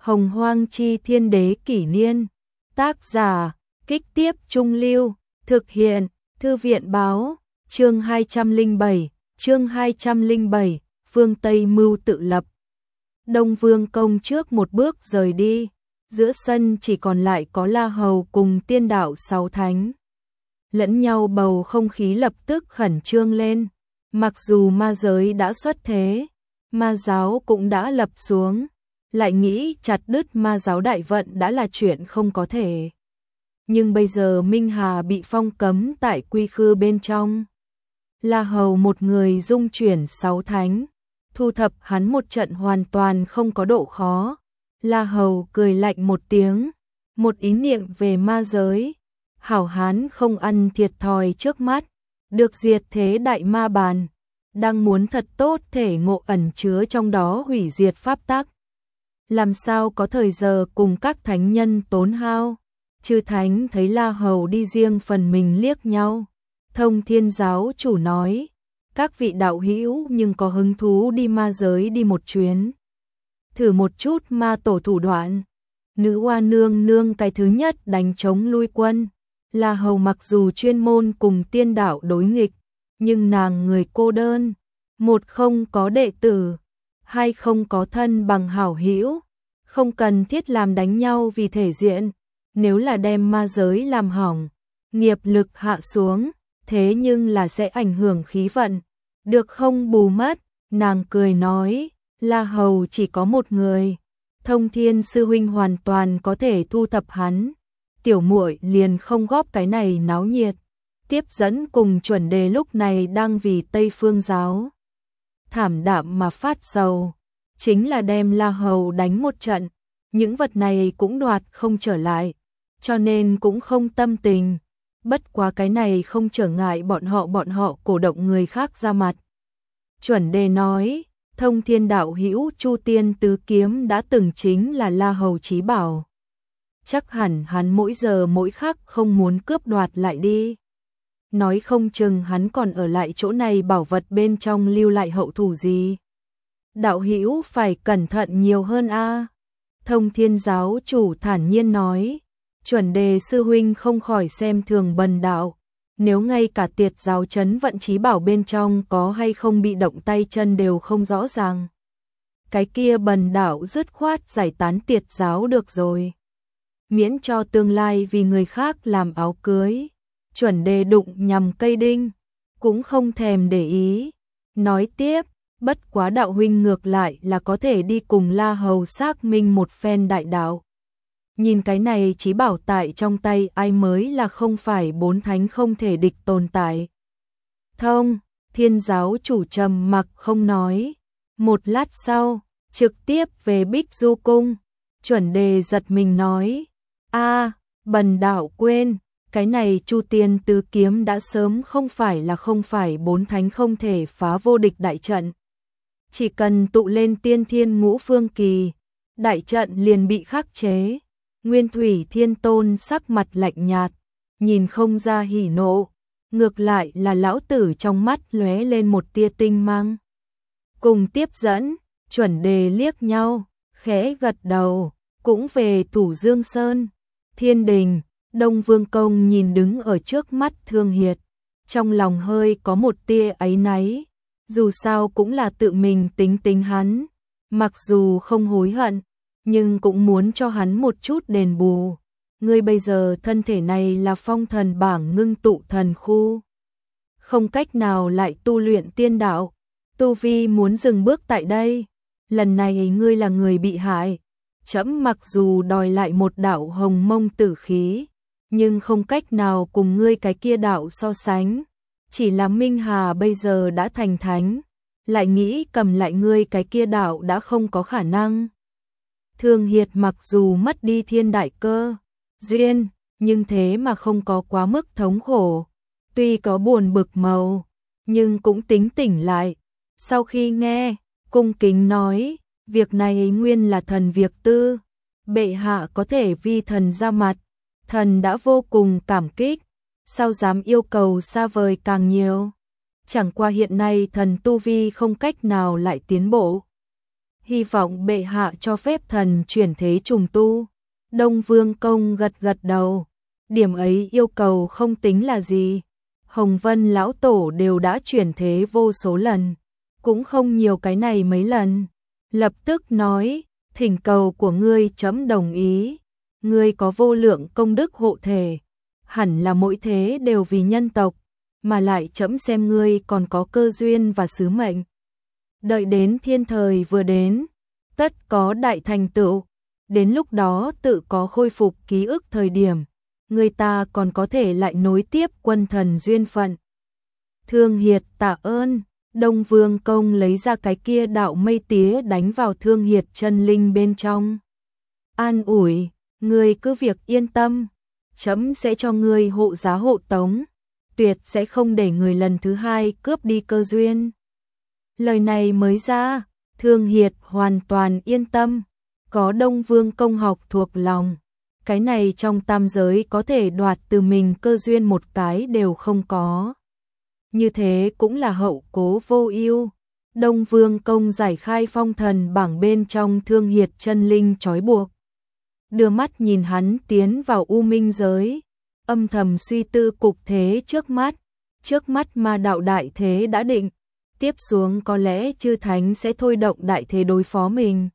Hồng Hoang Chi Thiên Đế Kỷ Niên. Tác giả, Kích Tiếp Trung Lưu. Thực hiện, Thư viện Báo. Chương 207, Phương Tây Mưu tự lập. Đông Vương Công trước một bước rời đi. Giữa sân chỉ còn lại có La Hầu cùng tiên đạo sáu thánh. Lẫn nhau bầu không khí lập tức khẩn trương lên. Mặc dù ma giới đã xuất thế, ma giáo cũng đã lập xuống, lại nghĩ chặt đứt ma giáo đại vận đã là chuyện không có thể. Nhưng bây giờ Minh Hà bị phong cấm tại quy khư bên trong. La Hầu một người dung chuyển sáu thánh, thu thập hắn một trận hoàn toàn không có độ khó. La Hầu cười lạnh một tiếng, một ý niệm về ma giới. Hảo hán không ăn thiệt thòi trước mắt, được diệt thế đại ma bàn, đang muốn thật tốt thể ngộ ẩn chứa trong đó hủy diệt pháp tắc. Làm sao có thời giờ cùng các thánh nhân tốn hao. Chư thánh thấy La Hầu đi riêng phần mình liếc nhau. Thông Thiên giáo chủ nói, các vị đạo hữu nhưng có hứng thú đi ma giới đi một chuyến, thử một chút ma tổ thủ đoạn. Nữ Hoa nương nương cái thứ nhất đánh chống lui quân. La Hầu mặc dù chuyên môn cùng tiên đạo đối nghịch, nhưng nàng người cô đơn, một không có đệ tử, hai không có thân bằng hảo hữu, không cần thiết làm đánh nhau vì thể diện. Nếu là đem ma giới làm hỏng, nghiệp lực hạ xuống, thế nhưng là sẽ ảnh hưởng khí vận, được không bù mất. Nàng cười nói, La Hầu chỉ có một người, Thông Thiên sư huynh hoàn toàn có thể thu thập hắn. Tiểu muội liền không góp cái này náo nhiệt. Tiếp dẫn cùng Chuẩn Đề lúc này đang vì Tây Phương giáo thảm đạm mà phát sầu, chính là đem La Hầu đánh một trận, những vật này cũng đoạt không trở lại, cho nên cũng không tâm tình. Bất quá cái này không trở ngại bọn họ cổ động người khác ra mặt. Chuẩn Đề nói, Thông Thiên đạo hữu Chu Tiên tứ kiếm đã từng chính là La Hầu chí bảo, chắc hẳn hắn mỗi giờ mỗi khắc không muốn cướp đoạt lại đi. Nói không chừng hắn còn ở lại chỗ này bảo vật bên trong lưu lại hậu thủ gì. Đạo hữu phải cẩn thận nhiều hơn a. Thông Thiên giáo chủ thản nhiên nói, Chuẩn Đề sư huynh không khỏi xem thường bần đạo. Nếu ngay cả Tiệt giáo trấn vận chí bảo bên trong có hay không bị động tay chân đều không rõ ràng, cái kia bần đạo dứt khoát giải tán Tiệt giáo được rồi, miễn cho tương lai vì người khác làm áo cưới. Chuẩn Đề đụng nhằm cây đinh, cũng không thèm để ý. Nói tiếp, bất quá đạo huynh ngược lại là có thể đi cùng La Hầu xác minh một phen đại đạo. Nhìn cái này chí bảo tại trong tay ai mới là không phải bốn thánh không thể địch tồn tại. Thông Thiên giáo chủ trầm mặc không nói. Một lát sau, trực tiếp về Bích Du Cung. Chuẩn Đề giật mình nói, bần đạo quên, cái này Chu Tiên tứ kiếm đã sớm không phải bốn thánh không thể phá vô địch đại trận. Chỉ cần tụ lên tiên thiên ngũ phương kỳ, đại trận liền bị khắc chế. Nguyên Thủy Thiên Tôn sắc mặt lạnh nhạt, nhìn không ra hỉ nộ, ngược lại là lão tử trong mắt lóe lên một tia tinh mang. Cùng tiếp dẫn, Chuẩn Đề liếc nhau, khẽ gật đầu, cũng về Thủ Dương Sơn. Thiên đình, Đông Vương Công nhìn đứng ở trước mắt Thương Hiệt, trong lòng hơi có một tia áy náy, dù sao cũng là tự mình tính hắn, mặc dù không hối hận, nhưng cũng muốn cho hắn một chút đền bù. Ngươi bây giờ thân thể này là phong thần bảng ngưng tụ thần khu, không cách nào lại tu luyện tiên đạo, tu vi muốn dừng bước tại đây. Lần này ngươi là người bị hại, trẫm mặc dù đòi lại một đạo hồng mông tử khí, nhưng không cách nào cùng ngươi cái kia đạo so sánh. Chỉ là Minh Hà bây giờ đã thành thánh, lại nghĩ cầm lại ngươi cái kia đạo đã không có khả năng. Thương Hiệt mặc dù mất đi thiên đại cơ duyên, nhưng thế mà không có quá mức thống khổ. Tuy có buồn bực màu, nhưng cũng tính tỉnh lại. Sau khi nghe, cung kính nói, việc này nguyên là thần việc tư, bệ hạ có thể vi thần ra mặt, thần đã vô cùng cảm kích, sao dám yêu cầu xa vời càng nhiều. Chẳng qua hiện nay thần tu vi không cách nào lại tiến bộ. hy vọng bệ hạ cho phép thần chuyển thế trùng tu. Đông Vương Công gật gật đầu, điểm ấy yêu cầu không tính là gì. Hồng Vân lão tổ đều đã chuyển thế vô số lần, cũng không nhiều cái này mấy lần. Lập tức nói, thỉnh cầu của ngươi trẫm đồng ý, ngươi có vô lượng công đức hộ thể, hẳn là mỗi thế đều vì nhân tộc, mà lại trẫm xem ngươi còn có cơ duyên và sứ mệnh. Đợi đến thiên thời vừa đến, tất có đại thành tựu, đến lúc đó tự có khôi phục ký ức thời điểm, người ta còn có thể lại nối tiếp quân thần duyên phận. Thương Hiệt tạ ơn. Đông Vương Công lấy ra cái kia đạo mây tía đánh vào Thương Hiệt chân linh bên trong. An ủi, ngươi cứ việc yên tâm, trẫm sẽ cho ngươi hộ giá hộ tống, tuyệt sẽ không để người lần thứ hai cướp đi cơ duyên. Lời này mới ra, Thương Hiệt hoàn toàn yên tâm, có Đông Vương Công học thuộc lòng. Cái này trong tam giới có thể đoạt từ mình cơ duyên một cái đều không có. Như thế cũng là hậu cố vô ưu. Đông Vương Công giải khai phong thần bảng bên trong Thương Hiệt chân linh trói buộc. Đưa mắt nhìn hắn tiến vào u minh giới, âm thầm suy tư cục thế trước mắt. Trước mắt ma đạo đại thế đã định, tiếp xuống có lẽ chư thánh sẽ thôi động đại thế đối phó mình.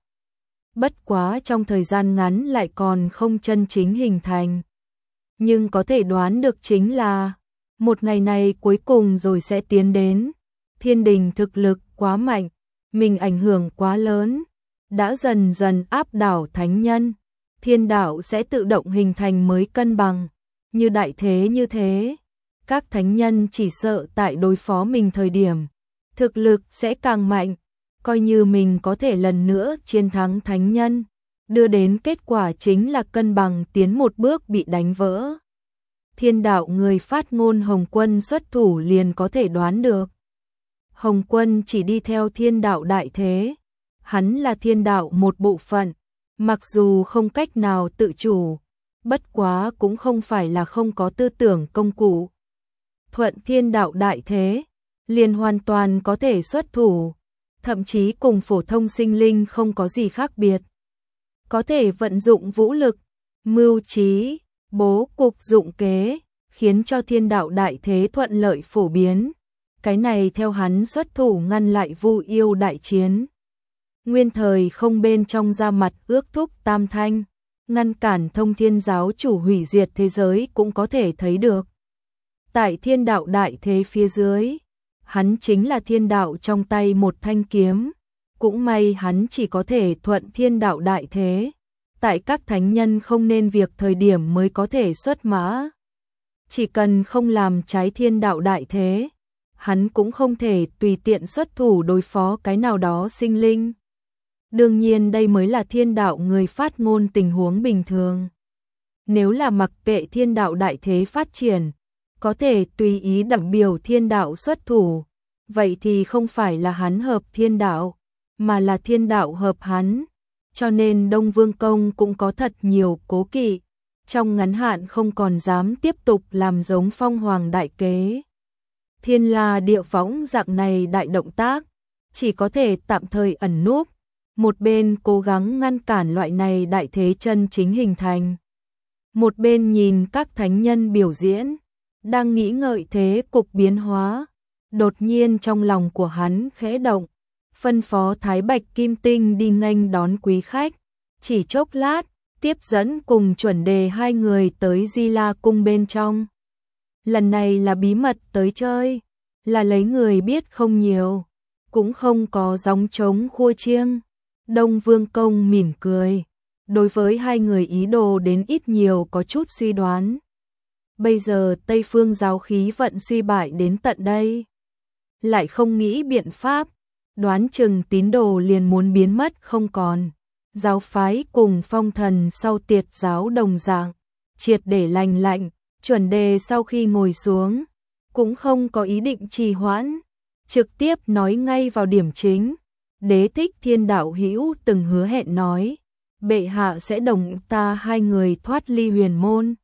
Bất quá trong thời gian ngắn lại còn không chân chính hình thành. Nhưng có thể đoán được chính là một ngày này cuối cùng rồi sẽ tiến đến. Thiên đình thực lực quá mạnh, mình ảnh hưởng quá lớn, đã dần dần áp đảo thánh nhân. Thiên đạo sẽ tự động hình thành mới cân bằng. Như đại thế như thế, các thánh nhân chỉ sợ tại đối phó mình thời điểm, thực lực sẽ càng mạnh. Coi như mình có thể lần nữa chiến thắng thánh nhân, đưa đến kết quả chính là cân bằng tiến một bước bị đánh vỡ. Thiên đạo người phát ngôn Hồng Quân xuất thủ liền có thể đoán được. Hồng Quân chỉ đi theo thiên đạo đại thế, hắn là thiên đạo một bộ phận, mặc dù không cách nào tự chủ, bất quá cũng không phải là không có tư tưởng công cụ. Thuận thiên đạo đại thế, liền hoàn toàn có thể xuất thủ, thậm chí cùng phổ thông sinh linh không có gì khác biệt. Có thể vận dụng vũ lực, mưu trí, bố cục dụng kế, khiến cho thiên đạo đại thế thuận lợi phổ biến. Cái này theo hắn xuất thủ ngăn lại Vu Yêu đại chiến. Nguyên thời không bên trong ra mặt ước thúc tam thanh, ngăn cản Thông Thiên giáo chủ hủy diệt thế giới cũng có thể thấy được. Tại thiên đạo đại thế phía dưới, hắn chính là thiên đạo trong tay một thanh kiếm, cũng may hắn chỉ có thể thuận thiên đạo đại thế, tại các thánh nhân không nên việc thời điểm mới có thể xuất mã. Chỉ cần không làm trái thiên đạo đại thế, hắn cũng không thể tùy tiện xuất thủ đối phó cái nào đó sinh linh. Đương nhiên đây mới là thiên đạo người phát ngôn tình huống bình thường. Nếu là mặc kệ thiên đạo đại thế phát triển, có thể tùy ý đẳng biểu thiên đạo xuất thủ, vậy thì không phải là hắn hợp thiên đạo, mà là thiên đạo hợp hắn. Cho nên Đông Vương Công cũng có thật nhiều cố kỵ, trong ngắn hạn không còn dám tiếp tục làm giống Phong Hoàng đại kế. Thiên La Địa Võng dạng này đại động tác, chỉ có thể tạm thời ẩn núp, một bên cố gắng ngăn cản loại này đại thế chân chính hình thành. Một bên nhìn các thánh nhân biểu diễn, đang nghĩ ngợi thế cục biến hóa, đột nhiên trong lòng của hắn khẽ động, phân phó Thái Bạch Kim Tinh đi nghênh đón quý khách, chỉ chốc lát, tiếp dẫn cùng Chuẩn Đề hai người tới Di La cung bên trong. Lần này là bí mật tới chơi, là lấy người biết không nhiều, cũng không có gióng trống khua chiêng. Đông Vương Công mỉm cười, đối với hai người ý đồ đến ít nhiều có chút suy đoán. Bây giờ Tây Phương giáo khí vận suy bại đến tận đây, lại không nghĩ biện pháp, đoán chừng tín đồ liền muốn biến mất không còn. Giáo phái cùng Phong Thần sau tiệt giáo đồng dạng, triệt để lành lạnh. Chuẩn Đề sau khi ngồi xuống, cũng không có ý định trì hoãn, trực tiếp nói ngay vào điểm chính. Đế Thích Thiên đạo hữu từng hứa hẹn nói, bệ hạ sẽ đồng ta hai người thoát ly huyền môn,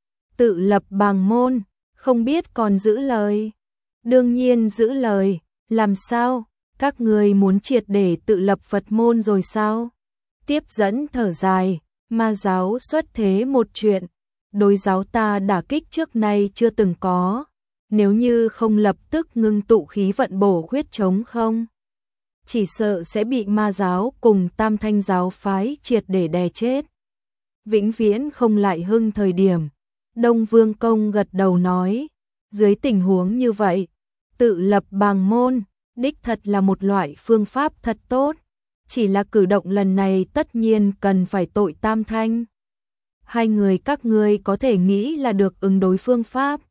tự lập bàng môn, không biết còn giữ lời. Đương nhiên giữ lời, làm sao? Các ngươi muốn triệt để tự lập Phật môn rồi sao? Tiếp dẫn thở dài, ma giáo xuất thế một chuyện, đối giáo ta đả kích trước nay chưa từng có, nếu như không lập tức ngưng tụ khí vận bổ huyết chống không, chỉ sợ sẽ bị ma giáo cùng Tam Thanh giáo phái triệt để đè chết. Vĩnh viễn không lại hưng thời điểm. Đông Vương Công gật đầu nói, dưới tình huống như vậy, tự lập bàng môn, đích thật là một loại phương pháp thật tốt, chỉ là cử động lần này tất nhiên cần phải tội Tam Thanh. Hai người các ngươi có thể nghĩ là được ứng đối phương pháp.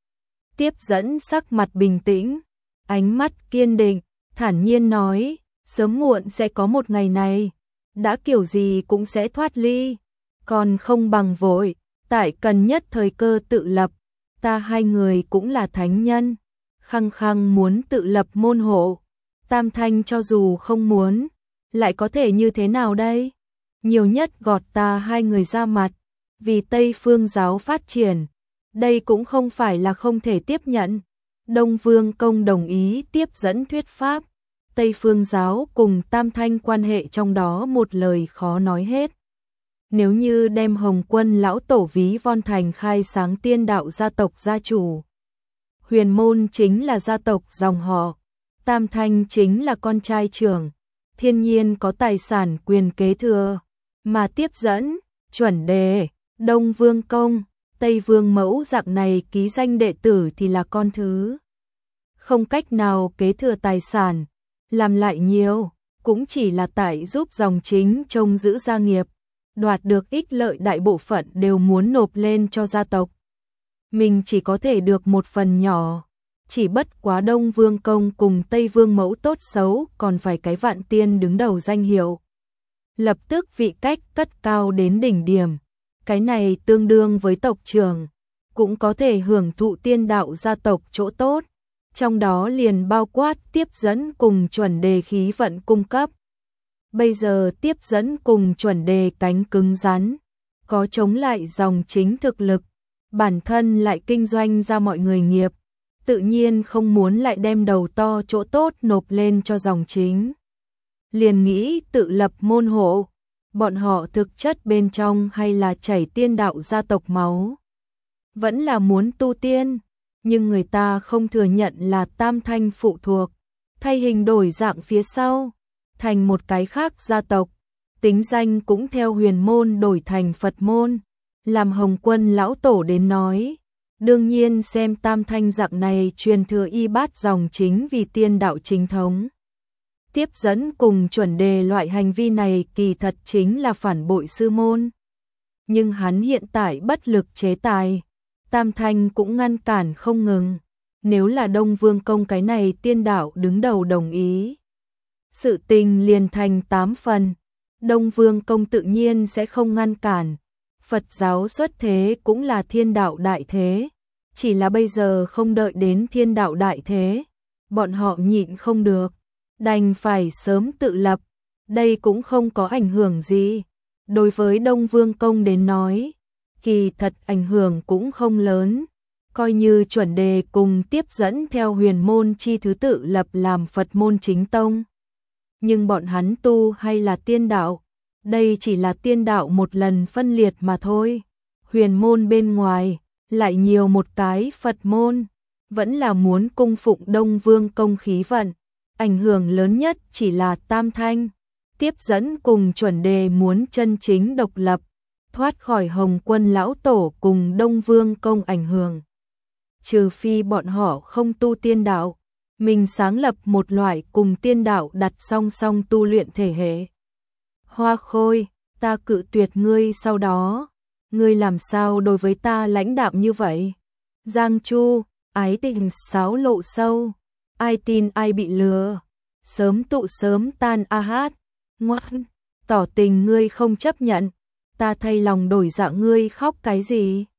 Tiếp dẫn sắc mặt bình tĩnh, ánh mắt kiên định, thản nhiên nói, sớm muộn sẽ có một ngày này, đã kiểu gì cũng sẽ thoát ly, còn không bằng vội, tại cần nhất thời cơ tự lập, ta hai người cũng là thánh nhân, khăng khăng muốn tự lập môn hộ, Tam Thanh cho dù không muốn, lại có thể như thế nào đây? Nhiều nhất gọt ta hai người ra mặt, vì Tây Phương giáo phát triển, đây cũng không phải là không thể tiếp nhận. Đông Vương Công đồng ý tiếp dẫn thuyết pháp, Tây Phương giáo cùng Tam Thanh quan hệ trong đó một lời khó nói hết. Nếu như đem Hồng Quân lão tổ ví von thành khai sáng tiên đạo gia tộc gia chủ, Huyền Môn chính là gia tộc dòng họ, Tam Thanh chính là con trai trưởng, thiên nhiên có tài sản quyền kế thừa, mà tiếp dẫn, chuẩn đề, Đông Vương Công, Tây Vương Mẫu dạng này ký danh đệ tử thì là con thứ. Không cách nào kế thừa tài sản, làm lại nhiều, cũng chỉ là tại giúp dòng chính trông giữ gia nghiệp, đoạt được ích lợi đại bộ phận đều muốn nộp lên cho gia tộc. Mình chỉ có thể được một phần nhỏ, chỉ bất quá Đông Vương Công cùng Tây Vương Mẫu tốt xấu còn phải cái vạn tiên đứng đầu danh hiệu. Lập tức vị cách cất cao đến đỉnh điểm, cái này tương đương với tộc trưởng, cũng có thể hưởng thụ tiên đạo gia tộc chỗ tốt, trong đó liền bao quát tiếp dẫn cùng chuẩn đề khí vận cung cấp. Bây giờ tiếp dẫn cùng chuẩn đề cánh cứng rắn, có chống lại dòng chính thực lực, bản thân lại kinh doanh ra mọi người nghiệp, tự nhiên không muốn lại đem đầu to chỗ tốt nộp lên cho dòng chính. Liền nghĩ tự lập môn hộ, bọn họ thực chất bên trong hay là chảy tiên đạo gia tộc máu, vẫn là muốn tu tiên, nhưng người ta không thừa nhận là Tam Thanh phụ thuộc, thay hình đổi dạng phía sau, thành một cái khác gia tộc, tính danh cũng theo Huyền Môn đổi thành Phật môn, làm Hồng Quân lão tổ đến nói, đương nhiên xem Tam Thanh dạng này truyền thừa y bát dòng chính vì tiên đạo chính thống. Tiếp dẫn cùng chuẩn đề loại hành vi này kỳ thật chính là phản bội sư môn. Nhưng hắn hiện tại bất lực chế tài, Tam Thanh cũng ngăn cản không ngừng, nếu là Đông Vương Công cái này tiên đạo đứng đầu đồng ý, sự tình liền thành 8 phần, Đông Vương Công tự nhiên sẽ không ngăn cản, Phật giáo xuất thế cũng là thiên đạo đại thế, chỉ là bây giờ không đợi đến thiên đạo đại thế, bọn họ nhịn không được, đành phải sớm tự lập, đây cũng không có ảnh hưởng gì. Đối với Đông Vương Công đến nói, kỳ thật ảnh hưởng cũng không lớn, coi như chuẩn đề cùng tiếp dẫn theo Huyền Môn chi thứ tự lập làm Phật môn chính tông. Nhưng bọn hắn tu hay là tiên đạo, đây chỉ là tiên đạo một lần phân liệt mà thôi. Huyền Môn bên ngoài, lại nhiều một cái Phật môn, vẫn là muốn cung phụng Đông Vương Công khí vận, ảnh hưởng lớn nhất chỉ là Tam Thanh. Tiếp dẫn cùng chuẩn đề muốn chân chính độc lập, thoát khỏi Hồng Quân lão tổ cùng Đông Vương Công ảnh hưởng. Trừ phi bọn họ không tu tiên đạo, mình sáng lập một loại cùng tiên đạo đặt song song tu luyện thể hệ. Hoa Khôi, ta cự tuyệt ngươi sau đó, ngươi làm sao đối với ta lãnh đạm như vậy? Giang Chu, ái tình xáo lộ sâu, ai tin ai bị lừa, sớm tụ sớm tan a hát. Ngoan, tỏ tình ngươi không chấp nhận, ta thay lòng đổi dạ ngươi khóc cái gì?